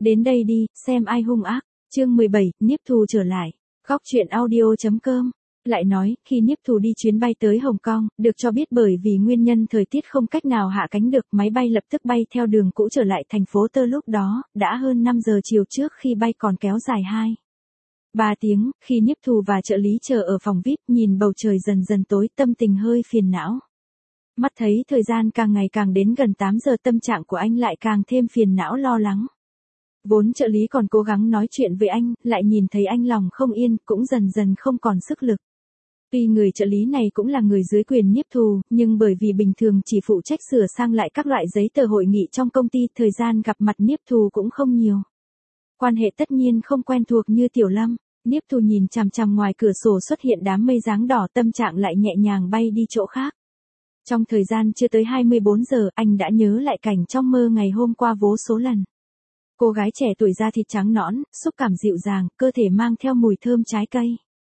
Đến đây đi, xem ai hung ác. Chương 17, Niếp Thù trở lại. Góc truyện audio.com. Lại nói, khi Niếp Thù đi chuyến bay tới Hồng Kông, được cho biết bởi vì nguyên nhân thời tiết không cách nào hạ cánh được, máy bay lập tức bay theo đường cũ trở lại thành phố Tơ lúc đó, đã hơn 5 giờ chiều trước khi bay còn kéo dài 3 tiếng, khi Niếp Thù và trợ lý chờ ở phòng VIP nhìn bầu trời dần dần tối, tâm tình hơi phiền não. Mắt thấy thời gian càng ngày càng đến gần 8 giờ, tâm trạng của anh lại càng thêm phiền não lo lắng. Vốn trợ lý còn cố gắng nói chuyện với anh, lại nhìn thấy anh lòng không yên, cũng dần dần không còn sức lực. Tuy người trợ lý này cũng là người dưới quyền Niếp Thù, nhưng bởi vì bình thường chỉ phụ trách sửa sang lại các loại giấy tờ hội nghị trong công ty, thời gian gặp mặt Niếp Thù cũng không nhiều. Quan hệ tất nhiên không quen thuộc như Tiểu Lâm. Niếp Thù nhìn chằm chằm ngoài cửa sổ xuất hiện đám mây dáng đỏ, tâm trạng lại nhẹ nhàng bay đi chỗ khác. Trong thời gian chưa tới 24 giờ, anh đã nhớ lại cảnh trong mơ ngày hôm qua vô số lần. Cô gái trẻ tuổi da thịt trắng nõn, xúc cảm dịu dàng, cơ thể mang theo mùi thơm trái cây.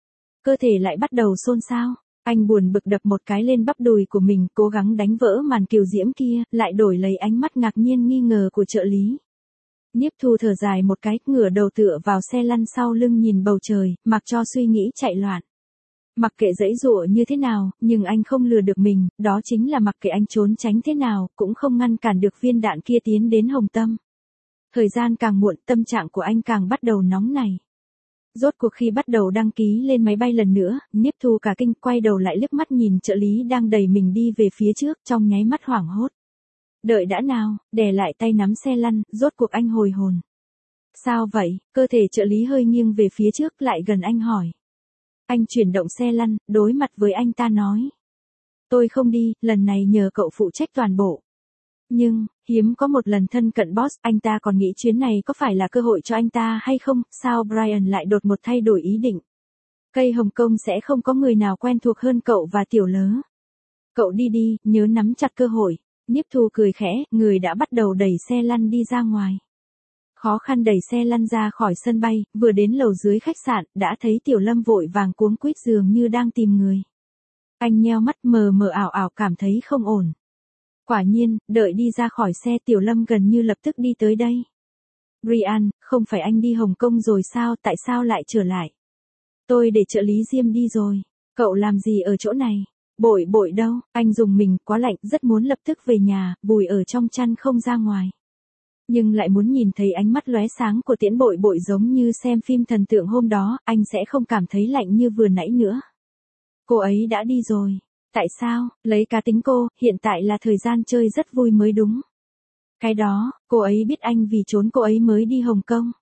Cơ thể lại bắt đầu xôn xao. Anh buồn bực đập một cái lên bắp đùi của mình, cố gắng đánh vỡ màn kiều diễm kia, lại đổi lấy ánh mắt ngạc nhiên nghi ngờ của trợ lý. Niếp Thù thở dài một cái, ngửa đầu tựa vào xe lăn sau lưng nhìn bầu trời, mặc cho suy nghĩ chạy loạn. Mặc kệ giãy giụa như thế nào, nhưng anh không lừa được mình, đó chính là mặc kệ anh trốn tránh thế nào, cũng không ngăn cản được viên đạn kia tiến đến Hồng Tâm. Thời gian càng muộn, tâm trạng của anh càng bắt đầu nóng nảy. Rốt cuộc khi bắt đầu đăng ký lên máy bay lần nữa, Niếp Thù cả kinh, quay đầu lại liếc mắt nhìn trợ lý đang đẩy mình đi về phía trước, trong nháy mắt hoảng hốt. Đợi đã nào, đè lại tay nắm xe lăn, rốt cuộc anh hồi hồn. Sao vậy? Cơ thể trợ lý hơi nghiêng về phía trước, lại gần anh hỏi. Anh chuyển động xe lăn, đối mặt với anh ta nói. Tôi không đi, lần này nhờ cậu phụ trách toàn bộ. Nhưng, hiếm có một lần thân cận boss, anh ta còn nghĩ chuyến này có phải là cơ hội cho anh ta hay không, sao Brian lại đột ngột thay đổi ý định. Cây Hồng Kông sẽ không có người nào quen thuộc hơn cậu và Tiểu Lớ. Cậu đi đi, nhớ nắm chặt cơ hội. Niếp Thù cười khẽ, người đã bắt đầu đẩy xe lăn đi ra ngoài. Khó khăn đẩy xe lăn ra khỏi sân bay, vừa đến lầu dưới khách sạn, đã thấy Tiểu Lâm vội vàng cuống quýt dường như đang tìm người. Anh nheo mắt mờ mờ ảo ảo, cảm thấy không ổn. Quả nhiên, đợi đi ra khỏi xe, Tiểu Lâm gần như lập tức đi tới đây. Brian, không phải anh đi Hồng Kông rồi sao, tại sao lại trở lại? Tôi để trợ lý Diêm đi rồi. Cậu làm gì ở chỗ này? Bội bội đâu? Anh dùng mình, quá lạnh, rất muốn lập tức về nhà, vùi ở trong chăn không ra ngoài. Nhưng lại muốn nhìn thấy ánh mắt lóe sáng của Tiễn Bội Bội, giống như xem phim thần tượng hôm đó, anh sẽ không cảm thấy lạnh như vừa nãy nữa. Cô ấy đã đi rồi. Tại sao? Lấy cá tính cô, hiện tại là thời gian chơi rất vui mới đúng. Cái đó, cô ấy biết anh vì trốn cô ấy mới đi Hồng Kông.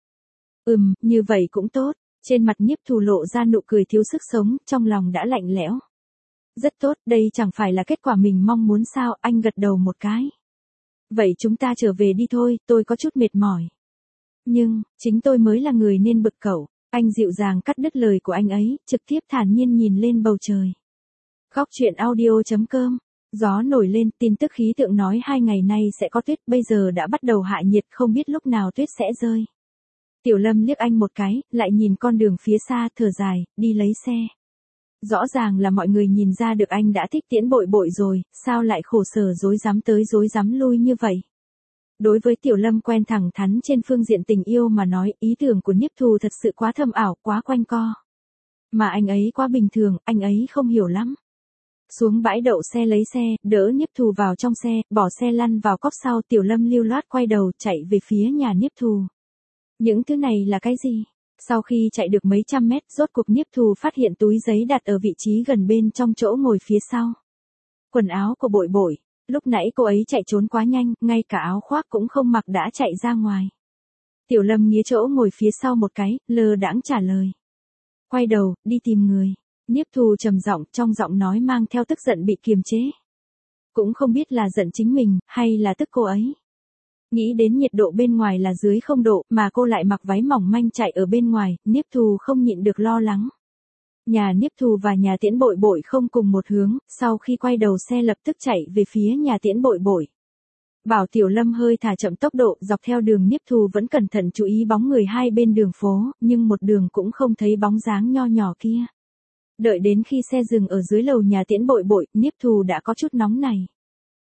Như vậy cũng tốt. Trên mặt Niếp Thù lộ ra nụ cười thiếu sức sống, trong lòng đã lạnh lẽo. Rất tốt, đây chẳng phải là kết quả mình mong muốn sao, anh gật đầu một cái. Vậy chúng ta trở về đi thôi, tôi có chút mệt mỏi. Nhưng, chính tôi mới là người nên bực cậu. Anh dịu dàng cắt đứt lời của anh ấy, trực tiếp thản nhiên nhìn lên bầu trời. Góc truyện audio.com. Gió nổi lên, tin tức khí tượng nói 2 ngày nay sẽ có tuyết, bây giờ đã bắt đầu hạ nhiệt, không biết lúc nào tuyết sẽ rơi. Tiểu Lâm liếc anh một cái, lại nhìn con đường phía xa, thở dài, đi lấy xe. Rõ ràng là mọi người nhìn ra được anh đã thích Tiễn Bội Bội rồi, sao lại khổ sở dối dám tới dối dám lui như vậy. Đối với Tiểu Lâm quen thẳng thắn trên phương diện tình yêu mà nói, ý tưởng của Niếp Thù thật sự quá thâm ảo, quá quanh co. Mà anh ấy quá bình thường, anh ấy không hiểu lắm. Xuống bãi đậu xe lấy xe, đỡ Niếp Thù vào trong xe, bỏ xe lăn vào cốp sau, Tiểu Lâm lưu loát quay đầu, chạy về phía nhà Niếp Thù. Những thứ này là cái gì? Sau khi chạy được mấy trăm mét, rốt cuộc Niếp Thù phát hiện túi giấy đặt ở vị trí gần bên trong chỗ ngồi phía sau. Quần áo của Bội Bội. Lúc nãy cô ấy chạy trốn quá nhanh, ngay cả áo khoác cũng không mặc đã chạy ra ngoài. Tiểu Lâm nghía chỗ ngồi phía sau một cái, lơ đãng trả lời. Quay đầu, đi tìm người. Niếp Thù trầm giọng, trong giọng nói mang theo tức giận bị kiềm chế. Cũng không biết là giận chính mình, hay là tức cô ấy. Nghĩ đến nhiệt độ bên ngoài là dưới 0 độ, mà cô lại mặc váy mỏng manh chạy ở bên ngoài, Niếp Thù không nhịn được lo lắng. Nhà Niếp Thù và nhà Tiễn Bội Bội không cùng một hướng, sau khi quay đầu xe lập tức chạy về phía nhà Tiễn Bội Bội. Bảo Tiểu Lâm hơi thả chậm tốc độ, dọc theo đường Niếp Thù vẫn cẩn thận chú ý bóng người hai bên đường phố, nhưng một đường cũng không thấy bóng dáng nho nhỏ kia. Đợi đến khi xe dừng ở dưới lầu nhà Tiễn Bội Bội, Niếp Thù đã có chút nóng này.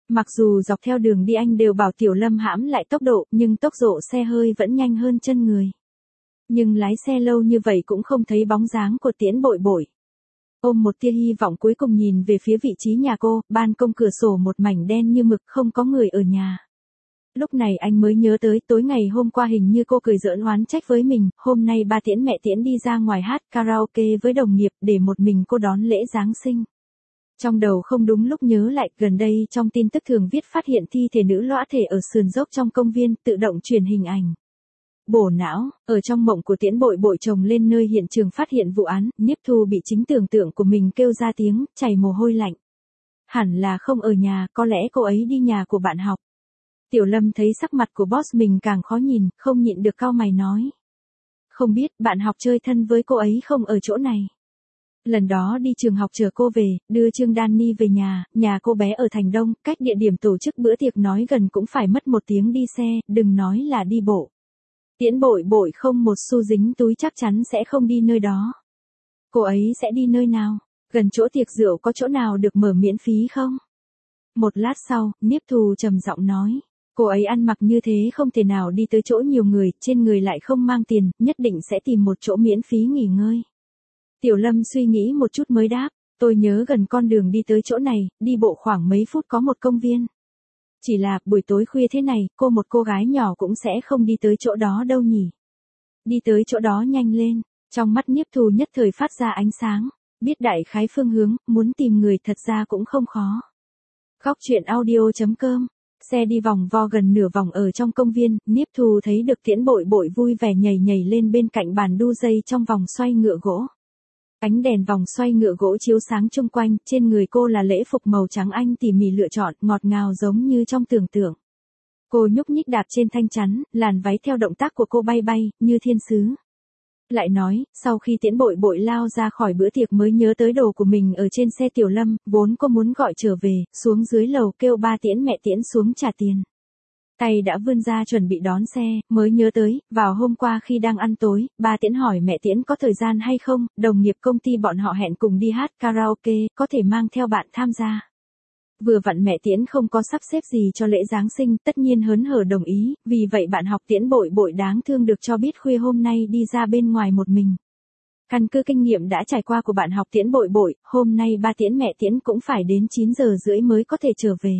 Mặc dù dọc theo đường đi anh đều bảo Tiểu Lâm hãm lại tốc độ, nhưng tốc độ xe hơi vẫn nhanh hơn chân người. Nhưng lái xe lâu như vậy cũng không thấy bóng dáng của Tiễn Bội Bội. Ôm một tia hy vọng cuối cùng nhìn về phía vị trí nhà cô, ban công cửa sổ một mảnh đen như mực, không có người ở nhà. Lúc này anh mới nhớ tới tối ngày hôm qua hình như cô cười giỡn oán trách với mình, hôm nay ba Tiễn mẹ Tiễn đi ra ngoài hát karaoke với đồng nghiệp để một mình cô đón lễ Giáng sinh. Trong đầu không đúng lúc nhớ lại, gần đây trong tin tức thường viết phát hiện thi thể nữ lõa thể ở sườn dốc trong công viên, tự động truyền hình ảnh. Bổ não, ở trong mộng của Tiễn Bội Bội chồng lên nơi hiện trường phát hiện vụ án, Niếp Thu bị chính tưởng tượng của mình kêu ra tiếng, chảy mồ hôi lạnh. Hẳn là không ở nhà, có lẽ cô ấy đi nhà của bạn học. Tiểu Lâm thấy sắc mặt của boss mình càng khó nhìn, không nhịn được cau mày nói. Không biết bạn học chơi thân với cô ấy không ở chỗ này. Lần đó đi trường học chờ cô về, đưa Trương Danny về nhà cô bé ở Thành Đông, cách địa điểm tổ chức bữa tiệc nói gần cũng phải mất 1 tiếng đi xe, đừng nói là đi bộ. Tiễn Bội Bội không một xu dính túi chắc chắn sẽ không đi nơi đó. Cô ấy sẽ đi nơi nào? Gần chỗ tiệc rượu có chỗ nào được mở miễn phí không? Một lát sau, Niếp Thu trầm giọng nói. Cô ấy ăn mặc như thế không thể nào đi tới chỗ nhiều người, trên người lại không mang tiền, nhất định sẽ tìm một chỗ miễn phí nghỉ ngơi. Tiểu Lâm suy nghĩ một chút mới đáp, tôi nhớ gần con đường đi tới chỗ này, đi bộ khoảng mấy phút có một công viên. Chỉ là, buổi tối khuya thế này, một cô gái nhỏ cũng sẽ không đi tới chỗ đó đâu nhỉ. Đi tới chỗ đó nhanh lên, trong mắt Niếp Thu nhất thời phát ra ánh sáng, biết đại khái phương hướng, muốn tìm người thật ra cũng không khó. Góc truyện audio.com. Xe đi vòng vo gần nửa vòng ở trong công viên, Niếp Thu thấy được Tiễn Bội Bội vui vẻ nhảy nhảy lên bên cạnh bàn đu dây trong vòng xoay ngựa gỗ. Ánh đèn vòng xoay ngựa gỗ chiếu sáng chung quanh, trên người cô là lễ phục màu trắng anh tỉ mỉ lựa chọn, ngọt ngào giống như trong tưởng tượng. Cô nhúc nhích đạp trên thanh chắn, làn váy theo động tác của cô bay bay, như thiên sứ. Lại nói, sau khi Tiễn Bội Bội lao ra khỏi bữa tiệc mới nhớ tới đồ của mình ở trên xe Tiểu Lâm, vốn cô muốn gọi trở về, xuống dưới lầu kêu ba Tiễn mẹ Tiễn xuống trả tiền. Tay đã vươn ra chuẩn bị đón xe, mới nhớ tới, vào hôm qua khi đang ăn tối, ba Tiễn hỏi mẹ Tiễn có thời gian hay không, đồng nghiệp công ty bọn họ hẹn cùng đi hát karaoke, có thể mang theo bạn tham gia. Vừa vặn mẹ Tiễn không có sắp xếp gì cho lễ Giáng sinh, tất nhiên hớn hở đồng ý, vì vậy bạn học Tiễn Bội Bội đáng thương được cho biết khuya hôm nay đi ra bên ngoài một mình. Căn cứ kinh nghiệm đã trải qua của bạn học Tiễn Bội Bội, hôm nay ba Tiễn mẹ Tiễn cũng phải đến 9:30 mới có thể trở về.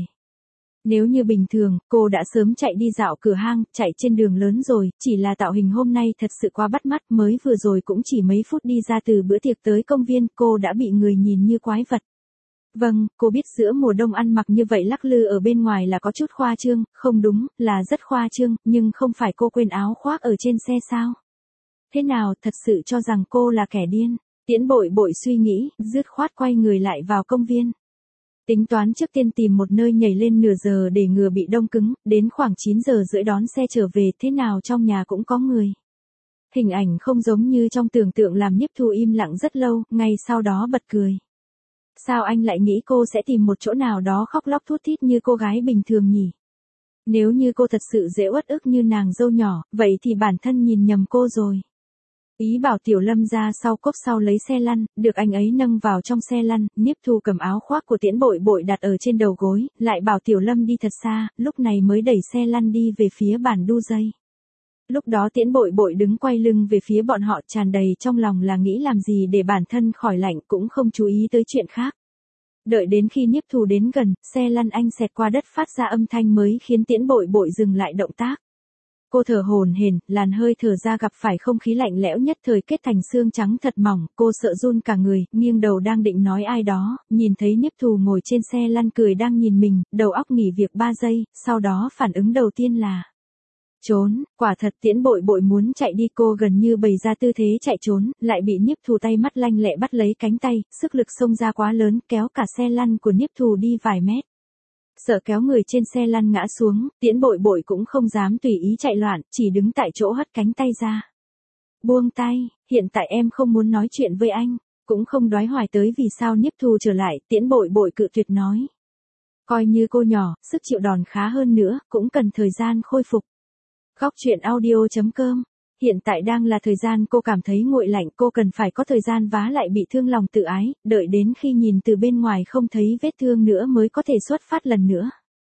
Nếu như bình thường, cô đã sớm chạy đi dạo cửa hang, chạy trên đường lớn rồi, chỉ là tạo hình hôm nay thật sự quá bắt mắt, mới vừa rồi cũng chỉ mấy phút đi ra từ bữa tiệc tới công viên, cô đã bị người nhìn như quái vật. Vâng, cô biết giữa mùa đông ăn mặc như vậy lắc lư ở bên ngoài là có chút khoa trương, không đúng, là rất khoa trương, nhưng không phải cô quên áo khoác ở trên xe sao? Thế nào, thật sự cho rằng cô là kẻ điên? Tiễn Bội Bội suy nghĩ, dứt khoát quay người lại vào công viên. Tính toán trước tiên tìm một nơi nhảy lên nửa giờ để ngừa bị đông cứng, đến khoảng 9:30 đón xe trở về, thế nào trong nhà cũng có người. Hình ảnh không giống như trong tưởng tượng làm Niếp Thu im lặng rất lâu, ngay sau đó bật cười. Sao anh lại nghĩ cô sẽ tìm một chỗ nào đó khóc lóc thút thít như cô gái bình thường nhỉ? Nếu như cô thật sự dễ uất ức như nàng dâu nhỏ, vậy thì bản thân nhìn nhầm cô rồi. Ý bảo Tiểu Lâm ra sau cốp sau lấy xe lăn, được anh ấy nâng vào trong xe lăn, Niếp Thu cầm áo khoác của Tiễn Bội Bội đặt ở trên đầu gối, lại bảo Tiểu Lâm đi thật xa, lúc này mới đẩy xe lăn đi về phía bàn đu dây. Lúc đó Tiễn Bội Bội đứng quay lưng về phía bọn họ, tràn đầy trong lòng là nghĩ làm gì để bản thân khỏi lạnh, cũng không chú ý tới chuyện khác. Đợi đến khi Niếp Thu đến gần, xe lăn anh xẹt qua đất phát ra âm thanh mới khiến Tiễn Bội Bội dừng lại động tác. Cô thở hổn hển, làn hơi thở ra gặp phải không khí lạnh lẽo nhất thời kết thành xương trắng thật mỏng, cô sợ run cả người, nghiêng đầu đang định nói ai đó, nhìn thấy Niếp Thu ngồi trên xe lăn cười đang nhìn mình, đầu óc nghỉ việc 3 giây, sau đó phản ứng đầu tiên là trốn, quả thật Tiễn Bội Bội muốn chạy đi, cô gần như bày ra tư thế chạy trốn, lại bị Niếp Thu tay mắt lanh lẹ bắt lấy cánh tay, sức lực xông ra quá lớn, kéo cả xe lăn của Niếp Thu đi vài mét. Sợ kéo người trên xe lăn ngã xuống, Tiễn Bội Bội cũng không dám tùy ý chạy loạn, chỉ đứng tại chỗ hất cánh tay ra. Buông tay, hiện tại em không muốn nói chuyện với anh, cũng không đoái hoài tới vì sao Niếp Thu trở lại, Tiễn Bội Bội cự tuyệt nói. Coi như cô nhỏ, sức chịu đòn khá hơn nữa, cũng cần thời gian khôi phục. Góc truyện audio.com. Hiện tại đang là thời gian cô cảm thấy nguội lạnh, cô cần phải có thời gian vá lại bị thương lòng tự ái, đợi đến khi nhìn từ bên ngoài không thấy vết thương nữa mới có thể xuất phát lần nữa.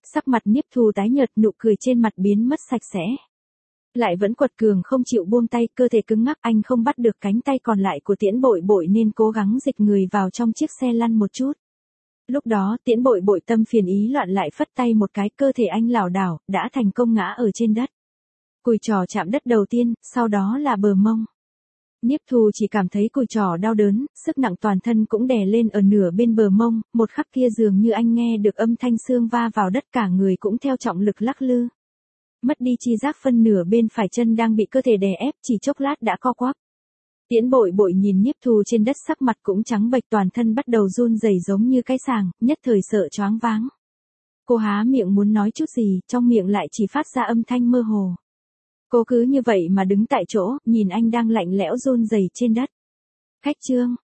Sắc mặt Niếp Thu tái nhợt, nụ cười trên mặt biến mất sạch sẽ. Lại vẫn quật cường không chịu buông tay, cơ thể cứng ngắc, anh không bắt được cánh tay còn lại của Tiễn Bội Bội nên cố gắng dịch người vào trong chiếc xe lăn một chút. Lúc đó Tiễn Bội Bội tâm phiền ý loạn lại phất tay một cái, cơ thể anh lảo đảo, đã thành công ngã ở trên đất. Cùi trỏ chạm đất đầu tiên, sau đó là bờ mông. Niếp Thu chỉ cảm thấy cùi trỏ đau đớn, sức nặng toàn thân cũng đè lên ở nửa bên bờ mông, một khắc kia dường như anh nghe được âm thanh xương va vào đất, cả người cũng theo trọng lực lắc lư. Mất đi chi giác, phân nửa bên phải chân đang bị cơ thể đè ép, chỉ chốc lát đã co quắp. Tiễn Bội Bội nhìn Niếp Thu trên đất, sắc mặt cũng trắng bệch, toàn thân bắt đầu run rẩy giống như cái sàng, nhất thời sợ choáng váng. Cô há miệng muốn nói chút gì, trong miệng lại chỉ phát ra âm thanh mơ hồ. Cô cứ như vậy mà đứng tại chỗ, nhìn anh đang lạnh lẽo run rẩy trên đất. Khách Trương,